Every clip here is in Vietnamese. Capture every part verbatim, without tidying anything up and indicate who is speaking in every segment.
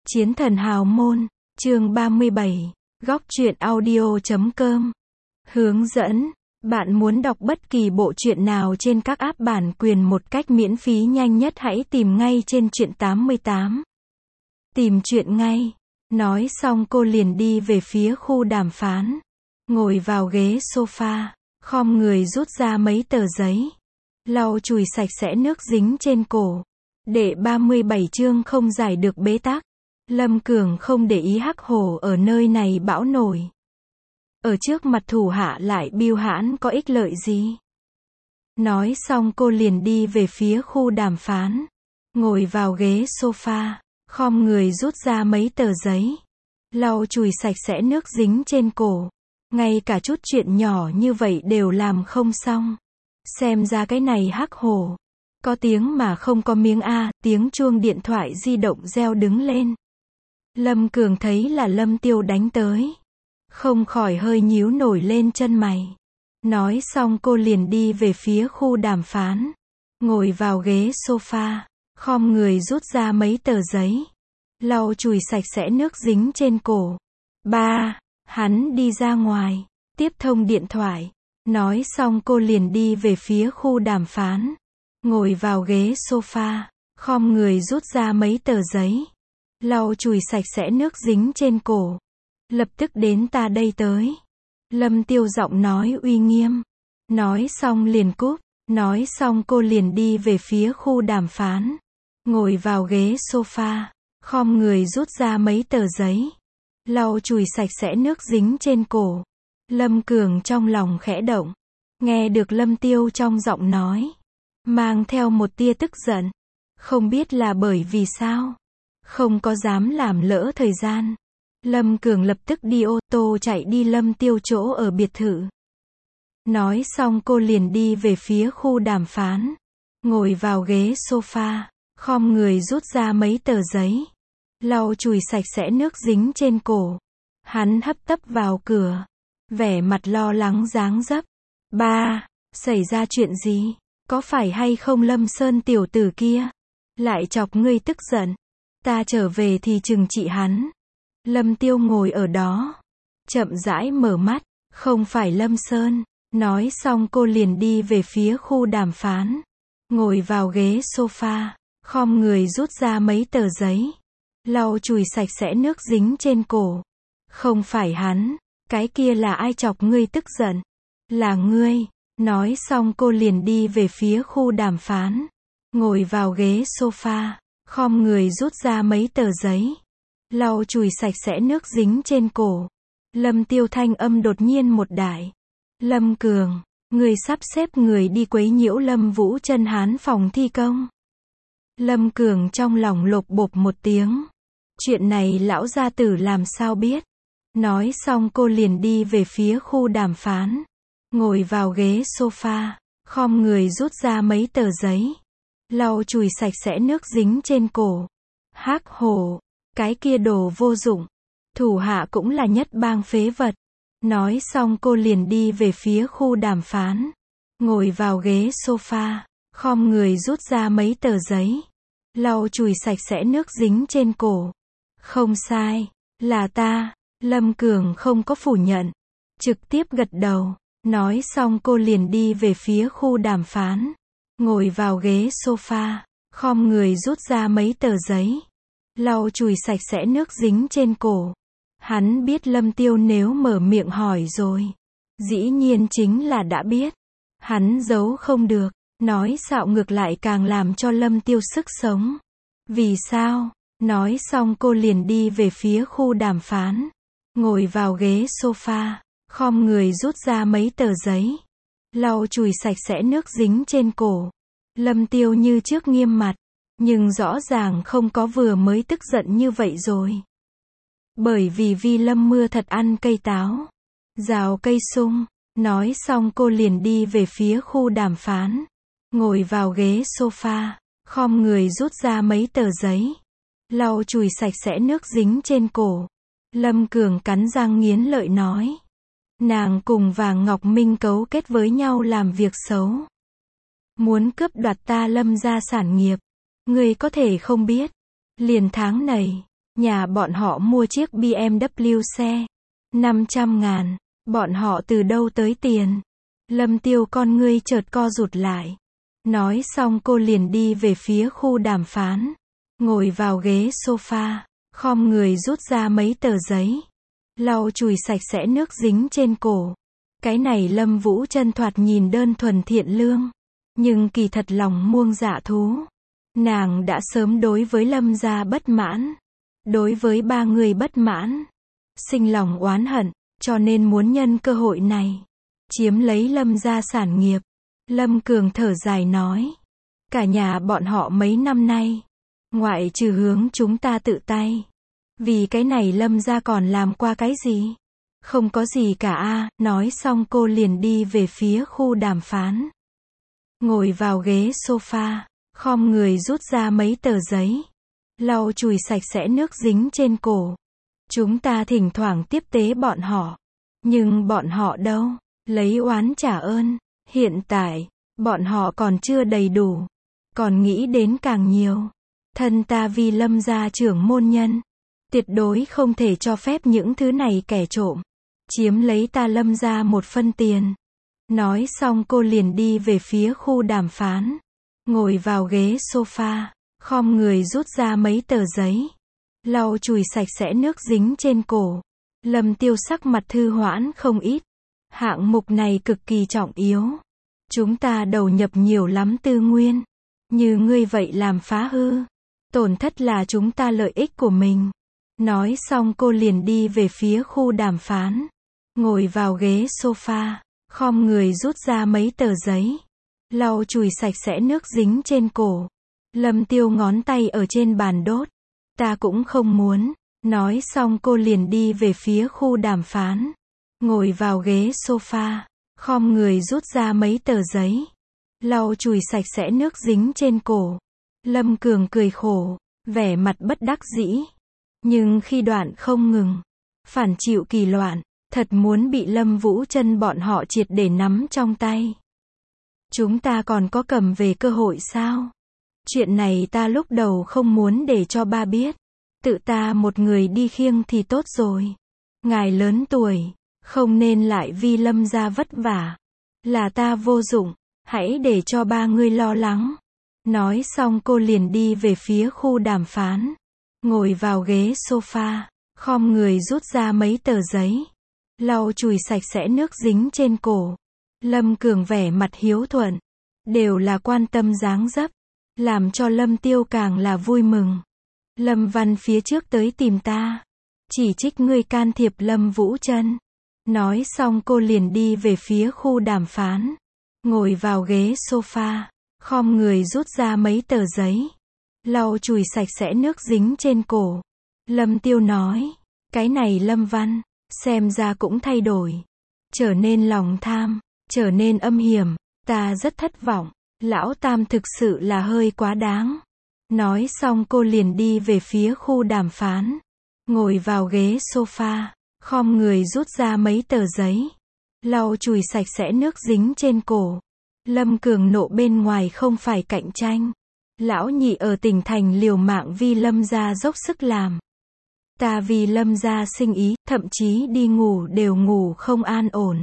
Speaker 1: Chiến thần hào môn, chương ba mươi bảy, góc truyện audio chấm com. Hướng dẫn, bạn muốn đọc bất kỳ bộ truyện nào trên các app bản quyền một cách miễn phí nhanh nhất hãy tìm ngay trên truyện tám mươi tám. Tìm truyện ngay. Nói xong cô liền đi về phía khu đàm phán. Ngồi vào ghế sofa, khom người rút ra mấy tờ giấy. Lau chùi sạch sẽ nước dính trên cổ. Đệ ba mươi bảy chương không giải được bế tắc. Lâm Cường không để ý Hắc Hổ ở nơi này bão nổi. Ở trước mặt thủ hạ lại bưu hãn có ích lợi gì? Nói xong cô liền đi về phía khu đàm phán. Ngồi vào ghế sofa, khom người rút ra mấy tờ giấy. Lau chùi sạch sẽ nước dính trên cổ. Ngay cả chút chuyện nhỏ như vậy đều làm không xong. Xem ra cái này Hắc Hổ. Có tiếng mà không có miếng a, tiếng chuông điện thoại di động reo đứng lên. Lâm Cường thấy là Lâm Tiêu đánh tới. Không khỏi hơi nhíu nổi lên chân mày. Nói xong cô liền đi về phía khu đàm phán. Ngồi vào ghế sofa, khom người rút ra mấy tờ giấy. Lau chùi sạch sẽ nước dính trên cổ. Ba, hắn đi ra ngoài, tiếp thông điện thoại. Nói xong cô liền đi về phía khu đàm phán. Ngồi vào ghế sofa, khom người rút ra mấy tờ giấy. Lau chùi sạch sẽ nước dính trên cổ. Lập tức đến ta đây tới. Lâm Tiêu giọng nói uy nghiêm. Nói xong liền cúp. Nói xong cô liền đi về phía khu đàm phán. Ngồi vào ghế sofa, khom người rút ra mấy tờ giấy. Lau chùi sạch sẽ nước dính trên cổ. Lâm Cường trong lòng khẽ động. Nghe được Lâm Tiêu trong giọng nói, mang theo một tia tức giận. Không biết là bởi vì sao. Không có dám làm lỡ thời gian. Lâm Cường lập tức đi ô tô chạy đi Lâm Tiêu chỗ ở biệt thự. Nói xong cô liền đi về phía khu đàm phán. Ngồi vào ghế sofa, khom người rút ra mấy tờ giấy. Lau chùi sạch sẽ nước dính trên cổ. Hắn hấp tấp vào cửa. Vẻ mặt lo lắng dáng dấp. Ba, xảy ra chuyện gì? Có phải hay không Lâm Sơn tiểu tử kia? Lại chọc ngươi tức giận. Ta trở về thì trừng trị hắn. Lâm Tiêu ngồi ở đó. Chậm rãi mở mắt. Không phải Lâm Sơn. Nói xong cô liền đi về phía khu đàm phán. Ngồi vào ghế sofa. Khom người rút ra mấy tờ giấy. Lau chùi sạch sẽ nước dính trên cổ. Không phải hắn. Cái kia là ai chọc ngươi tức giận? Là ngươi. Nói xong cô liền đi về phía khu đàm phán. Ngồi vào ghế sofa. Khom người rút ra mấy tờ giấy. Lau chùi sạch sẽ nước dính trên cổ. Lâm Tiêu thanh âm đột nhiên một đại. Lâm Cường, người sắp xếp người đi quấy nhiễu Lâm Vũ Chân Hán phòng thi công. Lâm Cường trong lòng lột bột một tiếng. Chuyện này lão gia tử làm sao biết. Nói xong cô liền đi về phía khu đàm phán. Ngồi vào ghế sofa, khom người rút ra mấy tờ giấy. Lau chùi sạch sẽ nước dính trên cổ. Hắc Hổ, cái kia đồ vô dụng. Thủ hạ cũng là nhất bang phế vật. Nói xong cô liền đi về phía khu đàm phán. Ngồi vào ghế sofa, khom người rút ra mấy tờ giấy. Lau chùi sạch sẽ nước dính trên cổ. Không sai, là ta. Lâm Cường không có phủ nhận. Trực tiếp gật đầu. Nói xong cô liền đi về phía khu đàm phán. Ngồi vào ghế sofa, khom người rút ra mấy tờ giấy. Lau chùi sạch sẽ nước dính trên cổ. Hắn biết Lâm Tiêu nếu mở miệng hỏi rồi. Dĩ nhiên chính là đã biết. Hắn giấu không được. Nói xạo ngược lại càng làm cho Lâm Tiêu sức sống. Vì sao? Nói xong cô liền đi về phía khu đàm phán. Ngồi vào ghế sofa, khom người rút ra mấy tờ giấy. Lau chùi sạch sẽ nước dính trên cổ. Lâm Tiêu như trước nghiêm mặt. Nhưng rõ ràng không có vừa mới tức giận như vậy rồi. Bởi vì Vi Lâm Mưa thật ăn cây táo. Rào cây sung. Nói xong cô liền đi về phía khu đàm phán. Ngồi vào ghế sofa, khom người rút ra mấy tờ giấy. Lau chùi sạch sẽ nước dính trên cổ. Lâm Cường cắn răng nghiến lợi nói. Nàng cùng Vàng Ngọc Minh cấu kết với nhau làm việc xấu. Muốn cướp đoạt ta Lâm gia sản nghiệp. Ngươi có thể không biết. Liền tháng này, Nhà bọn họ mua chiếc bê em vê xe. năm trăm ngàn. Bọn họ từ đâu tới tiền? Lâm Tiêu con ngươi chợt co rụt lại. Nói xong cô liền đi về phía khu đàm phán. Ngồi vào ghế sofa. Khom người rút ra mấy tờ giấy. Lau chùi sạch sẽ nước dính trên cổ. Cái này Lâm Vũ Chân thoạt nhìn đơn thuần thiện lương. Nhưng kỳ thật lòng muông dạ thú. Nàng đã sớm đối với Lâm gia bất mãn. Đối với ba người bất mãn. Sinh lòng oán hận. Cho nên muốn nhân cơ hội này. Chiếm lấy Lâm gia sản nghiệp. Lâm Cường thở dài nói. Cả nhà bọn họ mấy năm nay. Ngoại trừ hướng chúng ta tự tay. Vì cái này Lâm gia còn làm qua cái gì? Không có gì cả a. Nói xong cô liền đi về phía khu đàm phán. Ngồi vào ghế sofa. Khom người rút ra mấy tờ giấy. Lau chùi sạch sẽ nước dính trên cổ. Chúng ta thỉnh thoảng tiếp tế bọn họ. Nhưng bọn họ đâu? Lấy oán trả ơn. Hiện tại, bọn họ còn chưa đầy đủ. Còn nghĩ đến càng nhiều. Thân ta vì Lâm gia trưởng môn nhân. Tuyệt đối không thể cho phép những thứ này kẻ trộm. Chiếm lấy ta Lâm gia một phân tiền. Nói xong cô liền đi về phía khu đàm phán. Ngồi vào ghế sofa. Khom người rút ra mấy tờ giấy. Lau chùi sạch sẽ nước dính trên cổ. Lâm Tiêu sắc mặt thư hoãn không ít. Hạng mục này cực kỳ trọng yếu. Chúng ta đầu nhập nhiều lắm tư nguyên. Như ngươi vậy làm phá hư. Tổn thất là chúng ta lợi ích của mình. Nói xong cô liền đi về phía khu đàm phán. Ngồi vào ghế sofa. Khom người rút ra mấy tờ giấy. Lau chùi sạch sẽ nước dính trên cổ. Lâm Tiêu ngón tay ở trên bàn đốt. Ta cũng không muốn. Nói xong cô liền đi về phía khu đàm phán. Ngồi vào ghế sofa. Khom người rút ra mấy tờ giấy. Lau chùi sạch sẽ nước dính trên cổ. Lâm Cường cười khổ. Vẻ mặt bất đắc dĩ. Nhưng khi đoạn không ngừng. Phản chịu kỳ loạn. Thật muốn bị Lâm Vũ Chân bọn họ triệt để nắm trong tay. Chúng ta còn có cầm về cơ hội sao? Chuyện này ta lúc đầu không muốn để cho ba biết. Tự ta một người đi khiêng thì tốt rồi. Ngài lớn tuổi. Không nên lại vì Lâm gia vất vả. Là ta vô dụng. Hãy để cho ba ngươi lo lắng. Nói xong cô liền đi về phía khu đàm phán. Ngồi vào ghế sofa. Khom người rút ra mấy tờ giấy. Lau chùi sạch sẽ nước dính trên cổ. Lâm Cường vẻ mặt hiếu thuận. Đều là quan tâm dáng dấp. Làm cho Lâm Tiêu càng là vui mừng. Lâm Văn phía trước tới tìm ta. Chỉ trích ngươi can thiệp Lâm Vũ Chân. Nói xong cô liền đi về phía khu đàm phán. Ngồi vào ghế sofa. Khom người rút ra mấy tờ giấy. Lau chùi sạch sẽ nước dính trên cổ. Lâm Tiêu nói. Cái này Lâm Văn. Xem ra cũng thay đổi. Trở nên lòng tham. Trở nên âm hiểm. Ta rất thất vọng. Lão Tam thực sự là hơi quá đáng. Nói xong cô liền đi về phía khu đàm phán. Ngồi vào ghế sofa. Khom người rút ra mấy tờ giấy. Lau chùi sạch sẽ nước dính trên cổ. Lâm Cường nộ bên ngoài không phải cạnh tranh. Lão nhị ở tỉnh thành liều mạng vì Lâm gia dốc sức làm. Ta vì Lâm gia sinh ý, thậm chí đi ngủ đều ngủ không an ổn.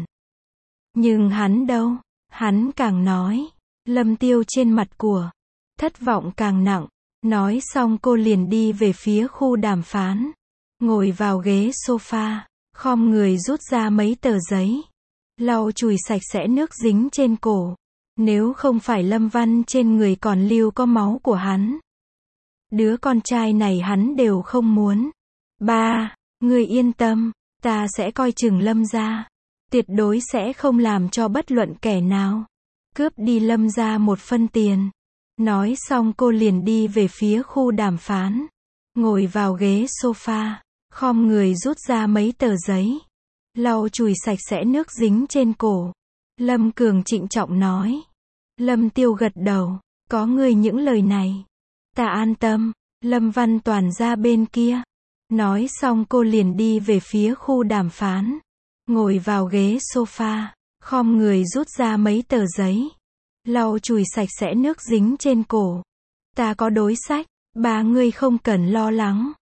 Speaker 1: Nhưng hắn đâu? Hắn càng nói. Lâm Tiêu trên mặt của thất vọng càng nặng. Nói xong cô liền đi về phía khu đàm phán. Ngồi vào ghế sofa. Khom người rút ra mấy tờ giấy. Lau chùi sạch sẽ nước dính trên cổ. Nếu không phải Lâm Văn trên người còn lưu có máu của hắn. Đứa con trai này hắn đều không muốn. Ba, ngươi yên tâm. Ta sẽ coi chừng Lâm gia. Tuyệt đối sẽ không làm cho bất luận kẻ nào cướp đi Lâm gia một phân tiền. Nói xong cô liền đi về phía khu đàm phán. Ngồi vào ghế sofa. Khom người rút ra mấy tờ giấy. Lau chùi sạch sẽ nước dính trên cổ. Lâm Cường trịnh trọng nói. Lâm Tiêu gật đầu. Có ngươi những lời này. Ta an tâm. Lâm Văn Toàn ra bên kia. Nói xong cô liền đi về phía khu đàm phán. Ngồi vào ghế sofa. Khom người rút ra mấy tờ giấy. Lau chùi sạch sẽ nước dính trên cổ. Ta có đối sách. Ba ngươi không cần lo lắng.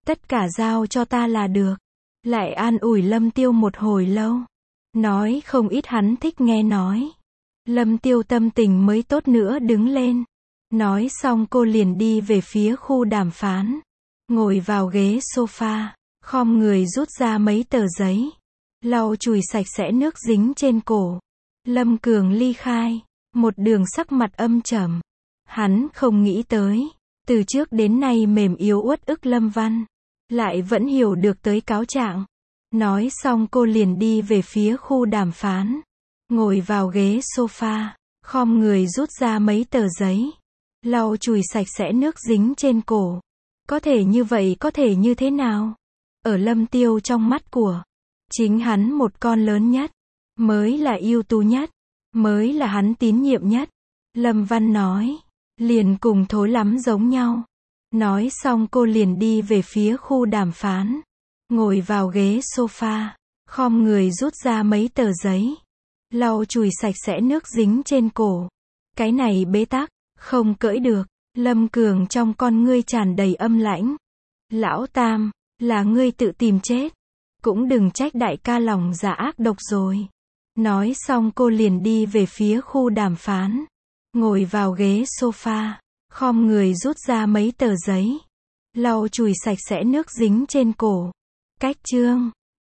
Speaker 1: Tất cả giao cho ta là được. Lại an ủi Lâm Tiêu một hồi lâu. Nói không ít hắn thích nghe nói. Lâm Tiêu tâm tình mới tốt nữa đứng lên. Nói xong cô liền đi về phía khu đàm phán. Ngồi vào ghế sofa, khom người rút ra mấy tờ giấy. Lau chùi sạch sẽ nước dính trên cổ. Lâm Cường ly khai. Một đường sắc mặt âm trầm. Hắn không nghĩ tới. Từ trước đến nay mềm yếu uất ức Lâm Văn. Lại vẫn hiểu được tới cáo trạng. Nói xong cô liền đi về phía khu đàm phán. Ngồi vào ghế sofa, khom người rút ra mấy tờ giấy. Lau chùi sạch sẽ nước dính trên cổ. Có thể như vậy có thể như thế nào? Ở Lâm Tiêu trong mắt của chính hắn một con lớn nhất. Mới là ưu tú nhất. Mới là hắn tín nhiệm nhất. Lâm Văn nói. Liền cùng thối lắm giống nhau. Nói xong cô liền đi về phía khu đàm phán. Ngồi vào ghế sofa, khom người rút ra mấy tờ giấy. Lau chùi sạch sẽ nước dính trên cổ. Cái này bế tắc, không cởi được. Lâm Cường trong con ngươi tràn đầy âm lãnh. Lão Tam, là ngươi tự tìm chết. Cũng đừng trách đại ca lòng dạ ác độc rồi. Nói xong cô liền đi về phía khu đàm phán. Ngồi vào ghế sofa, khom người rút ra mấy tờ giấy. Lau chùi sạch sẽ nước dính trên cổ. Cách chương